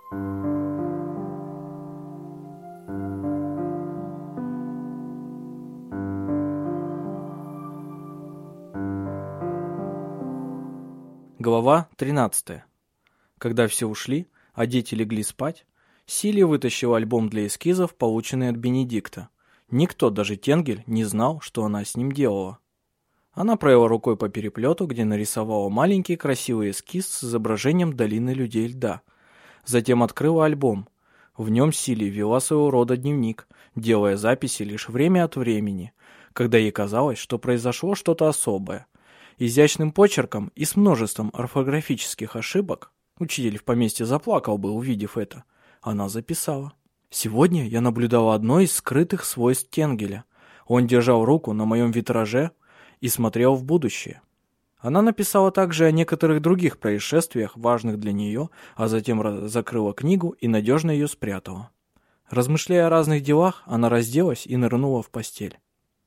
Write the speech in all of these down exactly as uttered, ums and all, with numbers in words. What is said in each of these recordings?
Глава тринадцатая. Когда все ушли, а дети легли спать, Силия вытащила альбом для эскизов, полученный от Бенедикта. Никто, даже Тенгель, не знал, что она с ним делала. Она провела рукой по переплету, где нарисовала маленький красивый эскиз с изображением долины людей льда. Затем открыла альбом. В нем Силия вела своего рода дневник, делая записи лишь время от времени, когда ей казалось, что произошло что-то особое. Изящным почерком и с множеством орфографических ошибок, учитель в поместье заплакал бы, увидев это, она записала. Сегодня я наблюдала одно из скрытых свойств Тенгеля. Он держал руку на моем витраже и смотрел в будущее. Она написала также о некоторых других происшествиях, важных для нее, а затем закрыла книгу и надежно ее спрятала. Размышляя о разных делах, она разделась и нырнула в постель.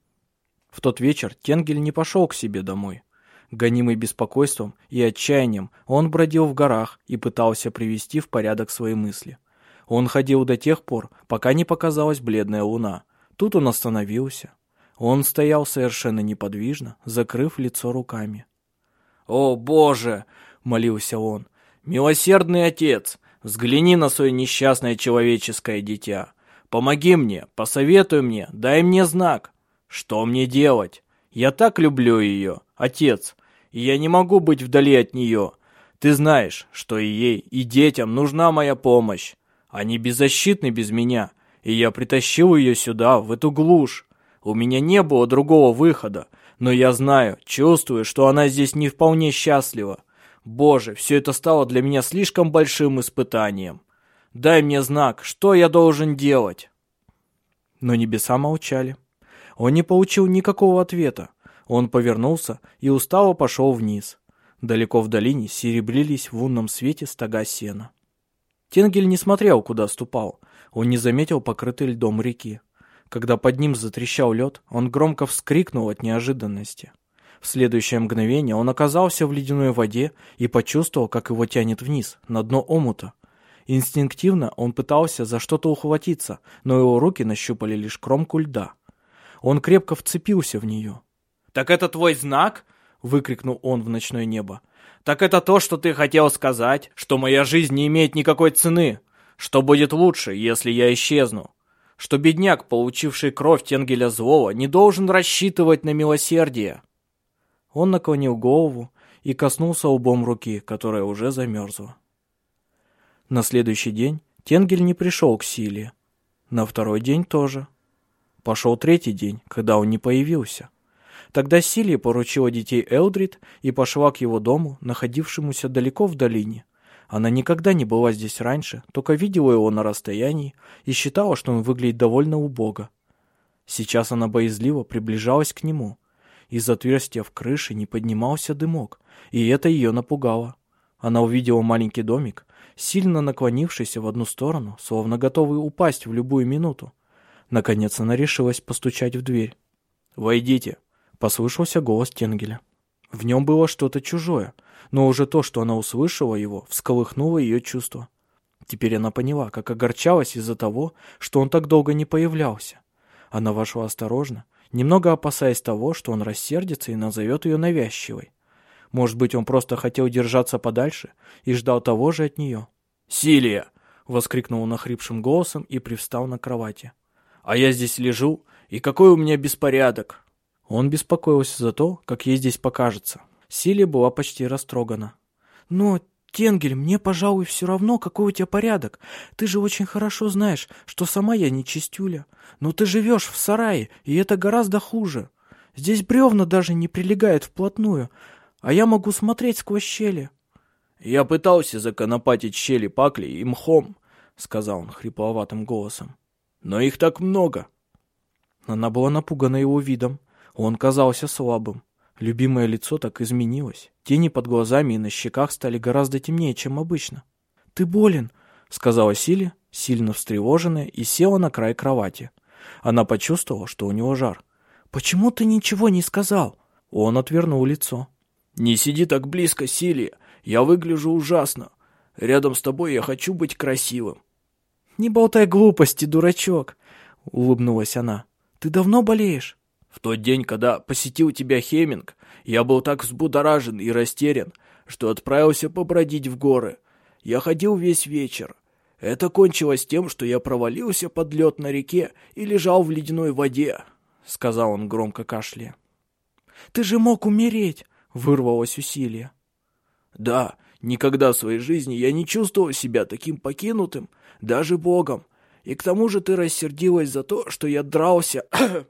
В тот вечер Тенгель не пошел к себе домой. Гонимый беспокойством и отчаянием, он бродил в горах и пытался привести в порядок свои мысли. Он ходил до тех пор, пока не показалась бледная луна. Тут он остановился. Он стоял совершенно неподвижно, закрыв лицо руками. «О, Боже!» — молился он. «Милосердный Отец, взгляни на свое несчастное человеческое дитя. Помоги мне, посоветуй мне, дай мне знак. Что мне делать? Я так люблю ее, Отец, и я не могу быть вдали от нее. Ты знаешь, что и ей, и детям нужна моя помощь. Они беззащитны без меня, и я притащил ее сюда, в эту глушь. У меня не было другого выхода, но я знаю, чувствую, что она здесь не вполне счастлива. Боже, все это стало для меня слишком большим испытанием. Дай мне знак, что я должен делать?» Но небеса молчали. Он не получил никакого ответа. Он повернулся и устало пошел вниз. Далеко в долине серебрились в лунном свете стога сена. Тенгель не смотрел, куда ступал. Он не заметил покрытой льдом реки. Когда под ним затрещал лед, он громко вскрикнул от неожиданности. В следующее мгновение он оказался в ледяной воде и почувствовал, как его тянет вниз, на дно омута. Инстинктивно он пытался за что-то ухватиться, но его руки нащупали лишь кромку льда. Он крепко вцепился в нее. «Так это твой знак?» — выкрикнул он в ночное небо. «Так это то, что ты хотел сказать, что моя жизнь не имеет никакой цены, что будет лучше, если я исчезну, что бедняк, получивший кровь Тенгеля Злого, не должен рассчитывать на милосердие?» Он наклонил голову и коснулся лбом руки, которая уже замерзла. На следующий день Тенгель не пришел к Силии. На второй день тоже. Пошел третий день, когда он не появился. Тогда Силия поручила детей Элдрид и пошла к его дому, находившемуся далеко в долине. Она никогда не была здесь раньше, только видела его на расстоянии и считала, что он выглядит довольно убого. Сейчас она боязливо приближалась к нему. Из отверстия в крыше не поднимался дымок, и это ее напугало. Она увидела маленький домик, сильно наклонившийся в одну сторону, словно готовый упасть в любую минуту. Наконец она решилась постучать в дверь. «Войдите», — послышался голос Тенгеля. В нем было что-то чужое, но уже то, что она услышала его, всколыхнуло ее чувства. Теперь она поняла, как огорчалась из-за того, что он так долго не появлялся. Она вошла осторожно, немного опасаясь того, что он рассердится и назовет ее навязчивой. Может быть, он просто хотел держаться подальше и ждал того же от нее. «Силия!» — воскликнул он охрипшим голосом и привстал на кровати. «А я здесь лежу, и какой у меня беспорядок!» Он беспокоился за то, как ей здесь покажется. Силия была почти растрогана. «Но, Тенгель, мне, пожалуй, все равно, какой у тебя порядок. Ты же очень хорошо знаешь, что сама я не чистюля. Но ты живешь в сарае, и это гораздо хуже. Здесь бревна даже не прилегают вплотную, а я могу смотреть сквозь щели». «Я пытался законопатить щели паклей и мхом», — сказал он хрипловатым голосом. «Но их так много». Она была напугана его видом. Он казался слабым. Любимое лицо так изменилось. Тени под глазами и на щеках стали гораздо темнее, чем обычно. «Ты болен», — сказала Силия, сильно встревоженная, и села на край кровати. Она почувствовала, что у него жар. «Почему ты ничего не сказал?» Он отвернул лицо. «Не сиди так близко, Силия. Я выгляжу ужасно. Рядом с тобой я хочу быть красивым». «Не болтай глупости, дурачок», — улыбнулась она. «Ты давно болеешь?» «В тот день, когда посетил тебя Хеминг, я был так взбудоражен и растерян, что отправился побродить в горы. Я ходил весь вечер. Это кончилось тем, что я провалился под лед на реке и лежал в ледяной воде», — сказал он, громко кашляя. «Ты же мог умереть!» — вырвалось усилие. «Да, никогда в своей жизни я не чувствовал себя таким покинутым, даже Богом. И к тому же ты рассердилась за то, что я дрался».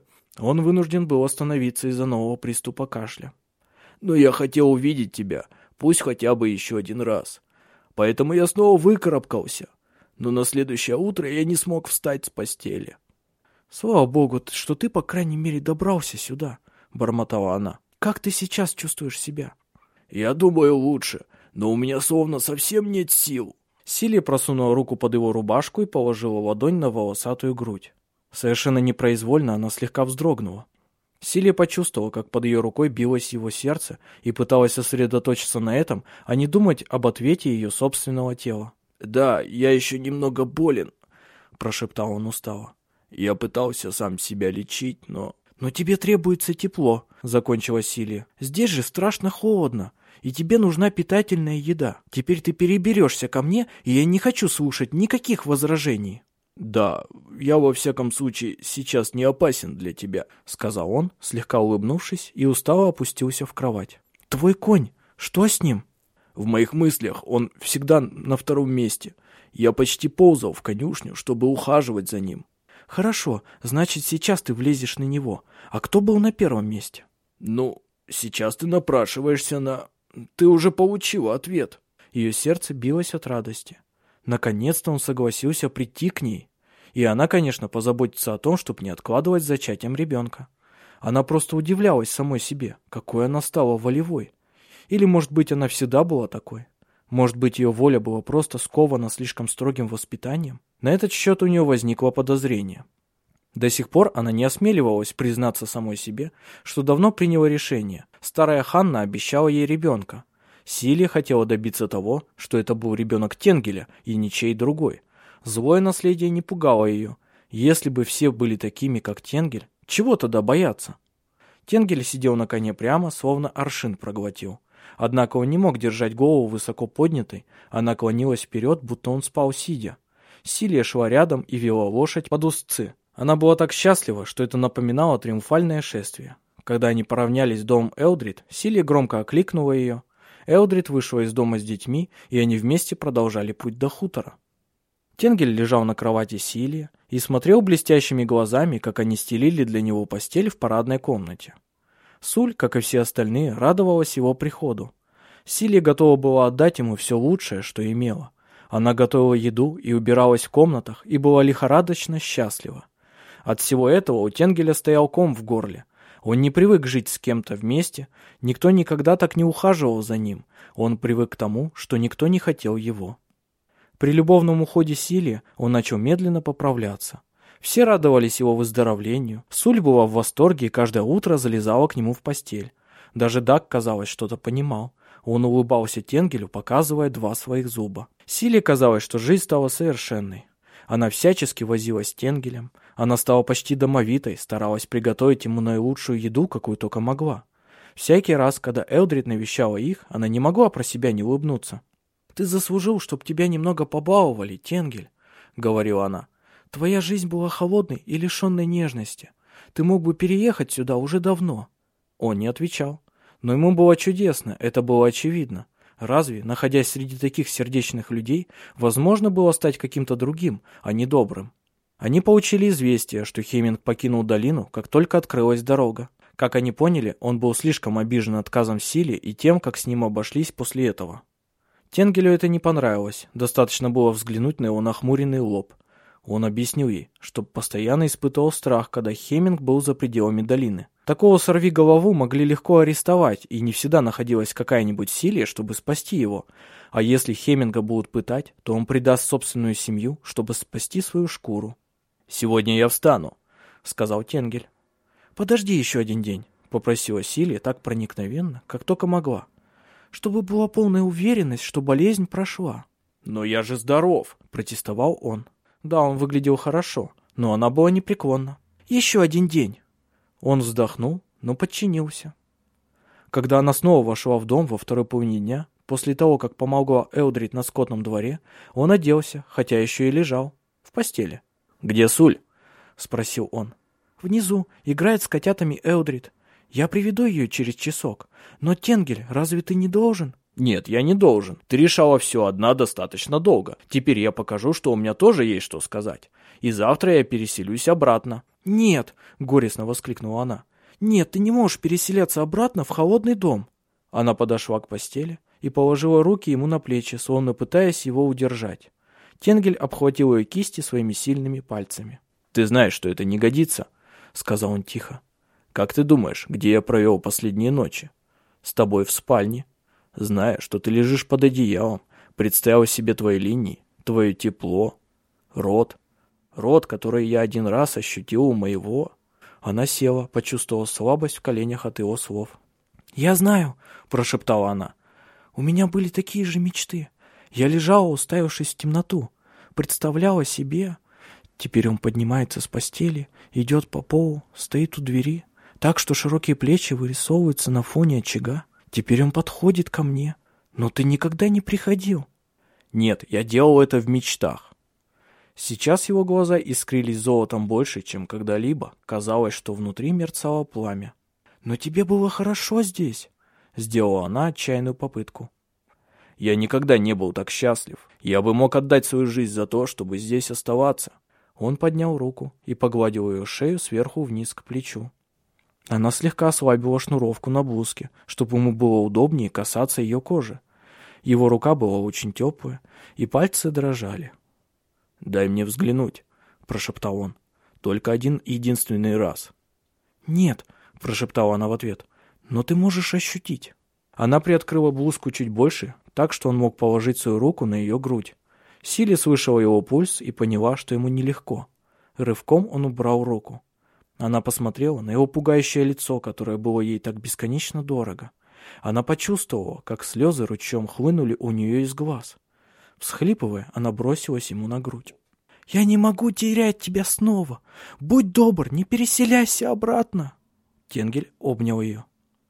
Он вынужден был остановиться из-за нового приступа кашля. «Но я хотел увидеть тебя, пусть хотя бы еще один раз. Поэтому я снова выкарабкался. Но на следующее утро я не смог встать с постели». «Слава Богу, что ты, по крайней мере, добрался сюда», — бормотала она. «Как ты сейчас чувствуешь себя?» «Я думаю, лучше, но у меня словно совсем нет сил». Силия просунула руку под его рубашку и положила ладонь на волосатую грудь. Совершенно непроизвольно она слегка вздрогнула. Силия почувствовала, как под ее рукой билось его сердце, и пыталась сосредоточиться на этом, а не думать об ответе ее собственного тела. «Да, я еще немного болен», — прошептал он устало. «Я пытался сам себя лечить, но...» «Но тебе требуется тепло», — закончила Силия. «Здесь же страшно холодно, и тебе нужна питательная еда. Теперь ты переберешься ко мне, и я не хочу слушать никаких возражений». «Да, я во всяком случае сейчас не опасен для тебя», — сказал он, слегка улыбнувшись, и устало опустился в кровать. «Твой конь, что с ним?» «В моих мыслях он всегда на втором месте. Я почти ползал в конюшню, чтобы ухаживать за ним». «Хорошо, значит, сейчас ты влезешь на него. А кто был на первом месте?» «Ну, сейчас ты напрашиваешься на... Ты уже получила ответ». Ее сердце билось от радости. Наконец-то он согласился прийти к ней. И она, конечно, позаботится о том, чтобы не откладывать с зачатием ребенка. Она просто удивлялась самой себе, какой она стала волевой. Или, может быть, она всегда была такой. Может быть, ее воля была просто скована слишком строгим воспитанием. На этот счет у нее возникло подозрение. До сих пор она не осмеливалась признаться самой себе, что давно приняла решение. Старая Ханна обещала ей ребенка. Силия хотела добиться того, что это был ребенок Тенгеля и ничей другой. Злое наследие не пугало ее. Если бы все были такими, как Тенгель, чего тогда бояться? Тенгель сидел на коне прямо, словно аршин проглотил. Однако он не мог держать голову высоко поднятой, она клонилась вперед, будто он спал сидя. Силия шла рядом и вела лошадь под узцы. Она была так счастлива, что это напоминало триумфальное шествие. Когда они поравнялись с домом Элдрид, Силия громко окликнула ее. Элдрид вышла из дома с детьми, и они вместе продолжали путь до хутора. Тенгель лежал на кровати Силии и смотрел блестящими глазами, как они стелили для него постель в парадной комнате. Суль, как и все остальные, радовалась его приходу. Силия готова была отдать ему все лучшее, что имела. Она готовила еду и убиралась в комнатах, и была лихорадочно счастлива. От всего этого у Тенгеля стоял ком в горле. Он не привык жить с кем-то вместе, никто никогда так не ухаживал за ним. Он привык к тому, что никто не хотел его. При любовном уходе Силии он начал медленно поправляться. Все радовались его выздоровлению. Суль была в восторге и каждое утро залезала к нему в постель. Даже Даг, казалось, что-то понимал. Он улыбался Тенгелю, показывая два своих зуба. Силе казалось, что жизнь стала совершенной. Она всячески возилась с Тенгелем. Она стала почти домовитой, старалась приготовить ему наилучшую еду, какую только могла. Всякий раз, когда Элдрид навещала их, она не могла про себя не улыбнуться. «Ты заслужил, чтоб тебя немного побаловали, Тенгель», — говорила она. «Твоя жизнь была холодной и лишенной нежности. Ты мог бы переехать сюда уже давно». Он не отвечал. Но ему было чудесно, это было очевидно. Разве, находясь среди таких сердечных людей, возможно было стать каким-то другим, а не добрым? Они получили известие, что Хеминг покинул долину, как только открылась дорога. Как они поняли, он был слишком обижен отказом Силе и тем, как с ним обошлись после этого. Тенгелю это не понравилось, достаточно было взглянуть на его нахмуренный лоб. Он объяснил ей, что постоянно испытывал страх, когда Хеминг был за пределами долины. Такого сорвиголову могли легко арестовать, и не всегда находилась какая-нибудь Силия, чтобы спасти его. А если Хеминга будут пытать, то он предаст собственную семью, чтобы спасти свою шкуру. «Сегодня я встану», — сказал Тенгель. «Подожди еще один день», — попросила Силия так проникновенно, как только могла. «Чтобы была полная уверенность, что болезнь прошла». «Но я же здоров!» – протестовал он. Да, он выглядел хорошо, но она была непреклонна. «Еще один день!» Он вздохнул, но подчинился. Когда она снова вошла в дом во второй половине дня, после того, как помогла Элдрид на скотном дворе, он оделся, хотя еще и лежал, в постели. «Где Суль?» — спросил он. «Внизу, играет с котятами Элдрид. Я приведу ее через часок. Но, Тенгель, разве ты не должен?» «Нет, я не должен. Ты решала все одна достаточно долго. Теперь я покажу, что у меня тоже есть что сказать. И завтра я переселюсь обратно». «Нет!» — горестно воскликнула она. «Нет, ты не можешь переселяться обратно в холодный дом». Она подошла к постели и положила руки ему на плечи, словно пытаясь его удержать. Тенгель обхватил ее кисти своими сильными пальцами. «Ты знаешь, что это не годится», — сказал он тихо. «Как ты думаешь, где я провел последние ночи? С тобой в спальне. Зная, что ты лежишь под одеялом, представил себе твои линии, твое тепло, рот, рот, который я один раз ощутил у моего». Она села, почувствовала слабость в коленях от его слов. «Я знаю», — прошептала она. «У меня были такие же мечты. Я лежала, уставившись в темноту, представляла себе...» Теперь он поднимается с постели, идет по полу, стоит у двери, так что широкие плечи вырисовываются на фоне очага. Теперь он подходит ко мне. «Но ты никогда не приходил». «Нет, я делал это в мечтах». Сейчас его глаза искрились золотом больше, чем когда-либо. Казалось, что внутри мерцало пламя. «Но тебе было хорошо здесь», — сделала она отчаянную попытку. «Я никогда не был так счастлив. Я бы мог отдать свою жизнь за то, чтобы здесь оставаться». Он поднял руку и погладил ее шею сверху вниз к плечу. Она слегка ослабила шнуровку на блузке, чтобы ему было удобнее касаться ее кожи. Его рука была очень теплая, и пальцы дрожали. «Дай мне взглянуть», — прошептал он. «Только один единственный раз». «Нет», — прошептала она в ответ, — «но ты можешь ощутить». Она приоткрыла блузку чуть больше, так что он мог положить свою руку на ее грудь. Силли слышала его пульс и поняла, что ему нелегко. Рывком он убрал руку. Она посмотрела на его пугающее лицо, которое было ей так бесконечно дорого. Она почувствовала, как слезы ручьем хлынули у нее из глаз. Всхлипывая, она бросилась ему на грудь. «Я не могу терять тебя снова! Будь добр, не переселяйся обратно!» Тенгель обнял ее.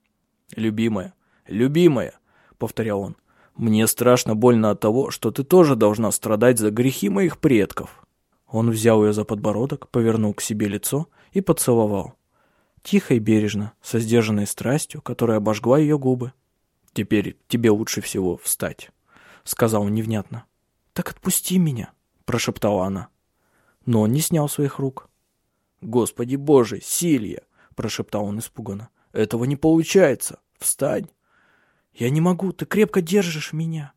«Любимая, любимая!» — повторял он. «Мне страшно больно от того, что ты тоже должна страдать за грехи моих предков». Он взял ее за подбородок, повернул к себе лицо и поцеловал. Тихо и бережно, со сдержанной страстью, которая обожгла ее губы. «Теперь тебе лучше всего встать», — сказал он невнятно. «Так отпусти меня», — прошептала она. Но он не снял своих рук. «Господи Боже, Силья!» — прошептал он испуганно. «Этого не получается. Встань!» «Я не могу, ты крепко держишь меня».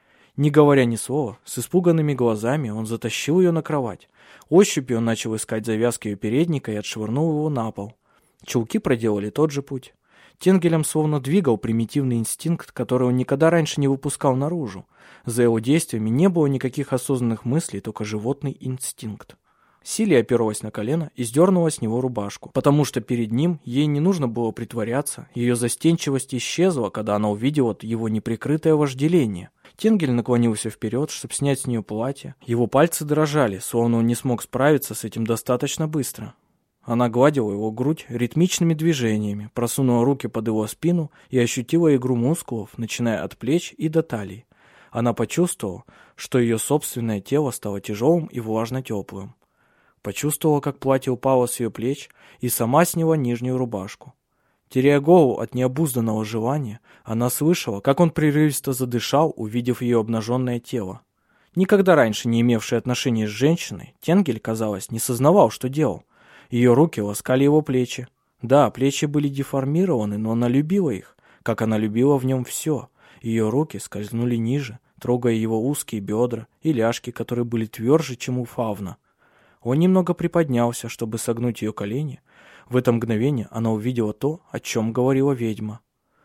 Не говоря ни слова, с испуганными глазами он затащил ее на кровать. Ощупью он начал искать завязки ее передника и отшвырнул его на пол. Чулки проделали тот же путь. Тенгелем словно двигал примитивный инстинкт, который он никогда раньше не выпускал наружу. За его действиями не было никаких осознанных мыслей, только животный инстинкт. Силли оперлась на колено и сдернула с него рубашку, потому что перед ним ей не нужно было притворяться, ее застенчивость исчезла, когда она увидела его неприкрытое вожделение. Тенгель наклонился вперед, чтобы снять с нее платье. Его пальцы дрожали, словно он не смог справиться с этим достаточно быстро. Она гладила его грудь ритмичными движениями, просунула руки под его спину и ощутила игру мускулов, начиная от плеч и до талии. Она почувствовала, что ее собственное тело стало тяжелым и влажно-теплым. Почувствовала, как платье упало с ее плеч, и сама сняла нижнюю рубашку. Теряя голову от необузданного желания, она слышала, как он прерывисто задышал, увидев ее обнаженное тело. Никогда раньше не имевший отношения с женщиной, Тенгель, казалось, не сознавал, что делал. Ее руки ласкали его плечи. Да, плечи были деформированы, но она любила их, как она любила в нем все. Ее руки скользнули ниже, трогая его узкие бедра и ляжки, которые были тверже, чем у фавна. Он немного приподнялся, чтобы согнуть ее колени. В это мгновение она увидела то, о чем говорила ведьма.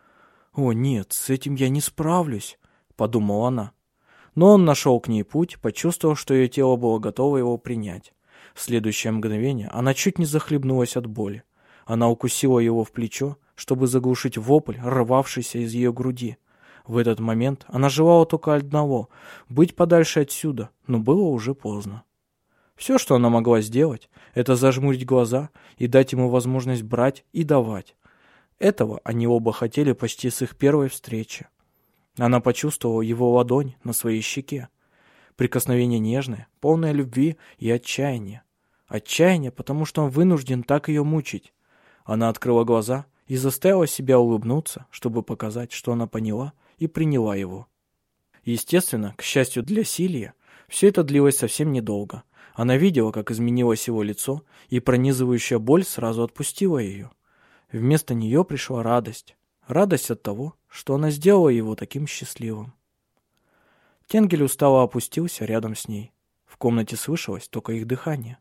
«О, нет, с этим я не справлюсь», — подумала она. Но он нашел к ней путь, почувствовав, что ее тело было готово его принять. В следующее мгновение она чуть не захлебнулась от боли. Она укусила его в плечо, чтобы заглушить вопль, рвавшийся из ее груди. В этот момент она желала только одного — быть подальше отсюда, но было уже поздно. Все, что она могла сделать, это зажмурить глаза и дать ему возможность брать и давать. Этого они оба хотели почти с их первой встречи. Она почувствовала его ладонь на своей щеке. Прикосновение нежное, полное любви и отчаяния. Отчаяние, потому что он вынужден так ее мучить. Она открыла глаза и заставила себя улыбнуться, чтобы показать, что она поняла и приняла его. Естественно, к счастью для Силии, все это длилось совсем недолго. Она видела, как изменилось его лицо, и пронизывающая боль сразу отпустила ее. Вместо нее пришла радость. Радость от того, что она сделала его таким счастливым. Тенгель устало опустился рядом с ней. В комнате слышалось только их дыхание.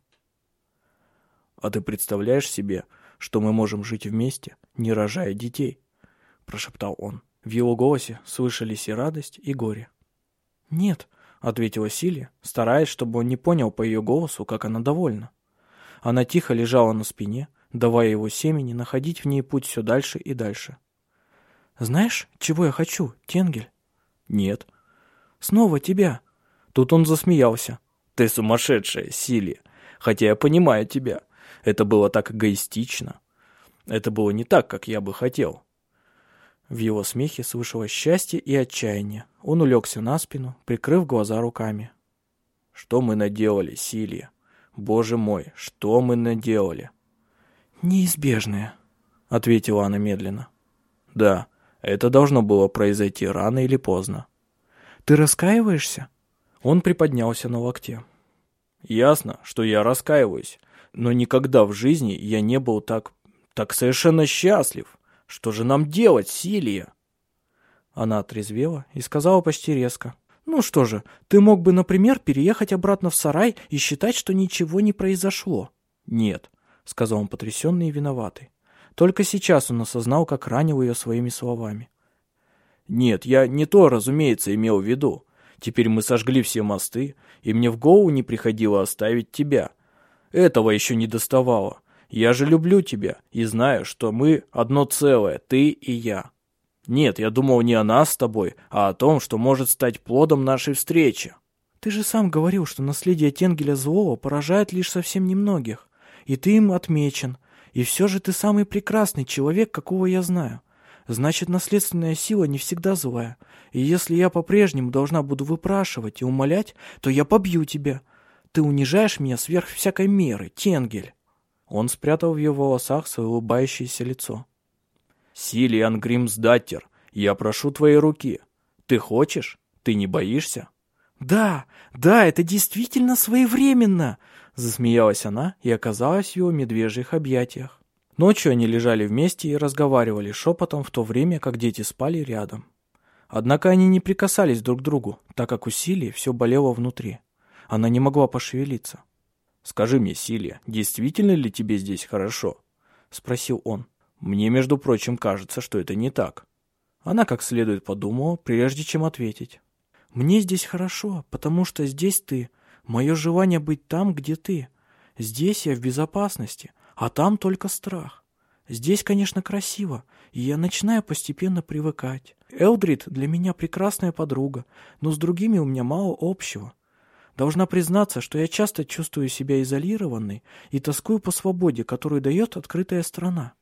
«А ты представляешь себе, что мы можем жить вместе, не рожая детей?» — прошептал он. В его голосе слышались и радость, и горе. «Нет», — ответила Силия, стараясь, чтобы он не понял по ее голосу, как она довольна. Она тихо лежала на спине, давая его семени находить в ней путь все дальше и дальше. «Знаешь, чего я хочу, Тенгель?» «Нет». «Снова тебя». Тут он засмеялся. «Ты сумасшедшая, Силия, хотя я понимаю тебя. Это было так эгоистично. Это было не так, как я бы хотел». В его смехе слышалось счастье и отчаяние. Он улегся на спину, прикрыв глаза руками. «Что мы наделали, Силия? Боже мой, что мы наделали?» «Неизбежное», — ответила она медленно. «Да, это должно было произойти рано или поздно». «Ты раскаиваешься?» Он приподнялся на локте. «Ясно, что я раскаиваюсь, но никогда в жизни я не был так, так совершенно счастлив. Что же нам делать, Силия?» Она отрезвела и сказала почти резко. «Ну что же, ты мог бы, например, переехать обратно в сарай и считать, что ничего не произошло». «Нет», — сказал он потрясенный и виноватый. Только сейчас он осознал, как ранил ее своими словами. «Нет, я не то, разумеется, имел в виду. Теперь мы сожгли все мосты, и мне в голову не приходило оставить тебя. Этого еще не доставало. Я же люблю тебя и знаю, что мы одно целое, ты и я. Нет, я думал не о нас с тобой, а о том, что может стать плодом нашей встречи». «Ты же сам говорил, что наследие Тенгеля Злого поражает лишь совсем немногих, и ты им отмечен, и все же ты самый прекрасный человек, какого я знаю. Значит, наследственная сила не всегда злая, и если я по-прежнему должна буду выпрашивать и умолять, то я побью тебя. Ты унижаешь меня сверх всякой меры, Тенгель». Он спрятал в ее волосах свое улыбающееся лицо. «Силиан Гримсдаттер, я прошу твоей руки. Ты хочешь? Ты не боишься?» «Да, да, это действительно своевременно!» Засмеялась она и оказалась в его медвежьих объятиях. Ночью они лежали вместе и разговаривали шепотом в то время, как дети спали рядом. Однако они не прикасались друг к другу, так как у Силии все болело внутри. Она не могла пошевелиться. «Скажи мне, Силия, действительно ли тебе здесь хорошо?» — спросил он. «Мне, между прочим, кажется, что это не так». Она как следует подумала, прежде чем ответить. «Мне здесь хорошо, потому что здесь ты. Мое желание быть там, где ты. Здесь я в безопасности, а там только страх. Здесь, конечно, красиво, и я начинаю постепенно привыкать. Элдрид для меня прекрасная подруга, но с другими у меня мало общего. Должна признаться, что я часто чувствую себя изолированной и тоскую по свободе, которую дает открытая страна.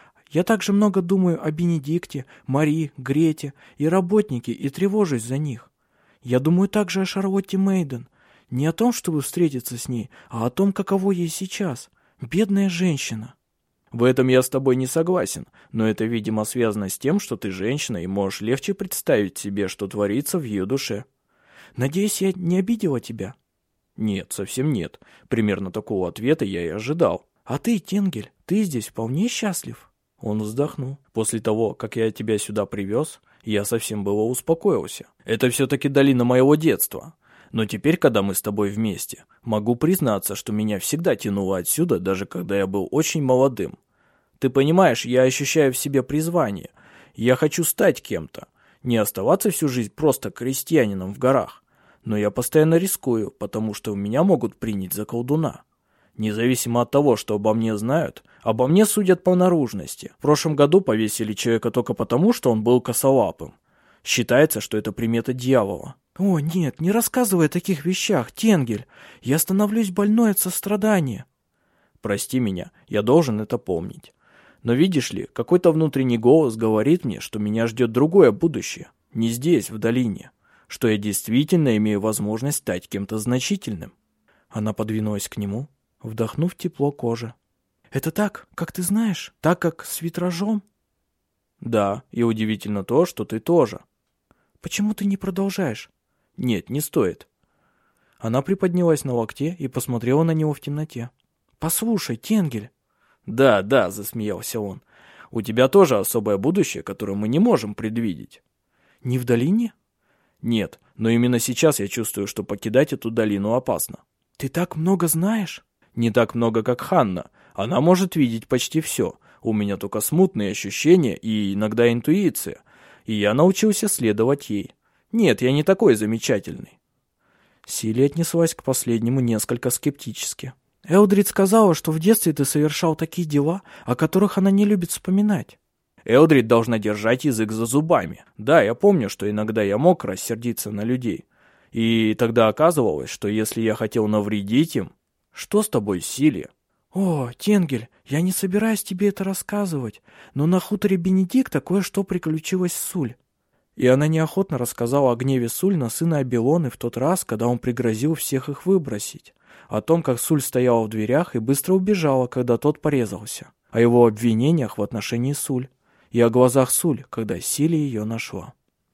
Я также много думаю о Бенедикте, Мари, Грете и работнике и тревожусь за них. Я думаю также о Шарлотте Мейден. Не о том, чтобы встретиться с ней, а о том, каково ей сейчас. Бедная женщина». «В этом я с тобой не согласен, но это, видимо, связано с тем, что ты женщина и можешь легче представить себе, что творится в ее душе». «Надеюсь, я не обидела тебя?» «Нет, совсем нет. Примерно такого ответа я и ожидал». «А ты, Тенгель, ты здесь вполне счастлив?» Он вздохнул. «После того, как я тебя сюда привез, я совсем было успокоился. Это все-таки долина моего детства. Но теперь, когда мы с тобой вместе, могу признаться, что меня всегда тянуло отсюда, даже когда я был очень молодым. Ты понимаешь, я ощущаю в себе призвание. Я хочу стать кем-то. Не оставаться всю жизнь просто крестьянином в горах. Но я постоянно рискую, потому что меня могут принять за колдуна. Независимо от того, что обо мне знают, обо мне судят по наружности. В прошлом году повесили человека только потому, что он был косолапым. Считается, что это примета дьявола. О, нет, не рассказывай о таких вещах, Тенгель. Я становлюсь больной от сострадания. Прости меня, я должен это помнить. Но видишь ли, какой-то внутренний голос говорит мне, что меня ждет другое будущее. Не здесь, в долине. Что я действительно имею возможность стать кем-то значительным. Она подвинулась к нему, вдохнув тепло кожи. Это так, как ты знаешь? Так, как с витражом? Да, и удивительно то, что ты тоже. Почему ты не продолжаешь? Нет, не стоит. Она приподнялась на локте и посмотрела на него в темноте. Послушай, Тенгель. Да, да, засмеялся он. У тебя тоже особое будущее, которое мы не можем предвидеть. Не в долине? Нет, но именно сейчас я чувствую, что покидать эту долину опасно. Ты так много знаешь? Не так много, как Ханна. Она может видеть почти все. У меня только смутные ощущения и иногда интуиция. И я научился следовать ей. Нет, я не такой замечательный. Силия отнеслась к последнему несколько скептически. Элдрид сказала, что в детстве ты совершал такие дела, о которых она не любит вспоминать. Элдрид должна держать язык за зубами. Да, я помню, что иногда я мог рассердиться на людей. И тогда оказывалось, что если я хотел навредить им... Что с тобой, Силия? О, Тенгель, я не собираюсь тебе это рассказывать, но на хуторе Бенедикта кое-что приключилось с Суль. И она неохотно рассказала о гневе Суль на сына Абелоны в тот раз, когда он пригрозил всех их выбросить. О том, как Суль стояла в дверях и быстро убежала, когда тот порезался. О его обвинениях в отношении Суль. И о глазах Суль, когда Силия ее нашла.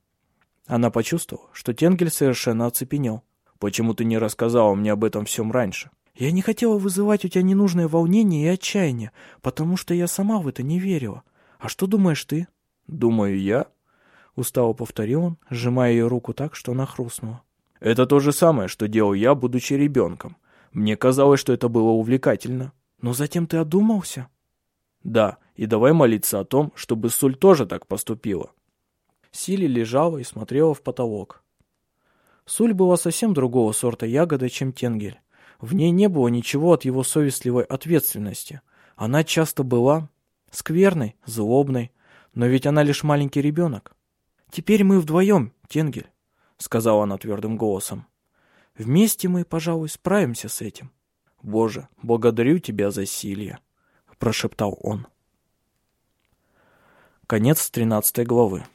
Она почувствовала, что Тенгель совершенно оцепенел. «Почему ты не рассказала мне об этом всем раньше?» «Я не хотела вызывать у тебя ненужное волнение и отчаяние, потому что я сама в это не верила. А что думаешь ты?» «Думаю я?» Устало повторил он, сжимая ее руку так, что она хрустнула. «Это то же самое, что делал я, будучи ребенком. Мне казалось, что это было увлекательно». «Но затем ты одумался?» «Да, и давай молиться о том, чтобы Суль тоже так поступила». Силия лежала и смотрела в потолок. Суль была совсем другого сорта ягода, чем Тенгель. В ней не было ничего от его совестливой ответственности. Она часто была скверной, злобной, но ведь она лишь маленький ребенок. «Теперь мы вдвоем, Тенгель», — сказала она твердым голосом. «Вместе мы, пожалуй, справимся с этим». «Боже, благодарю тебя за Силия», — прошептал он. Конец тринадцатой главы.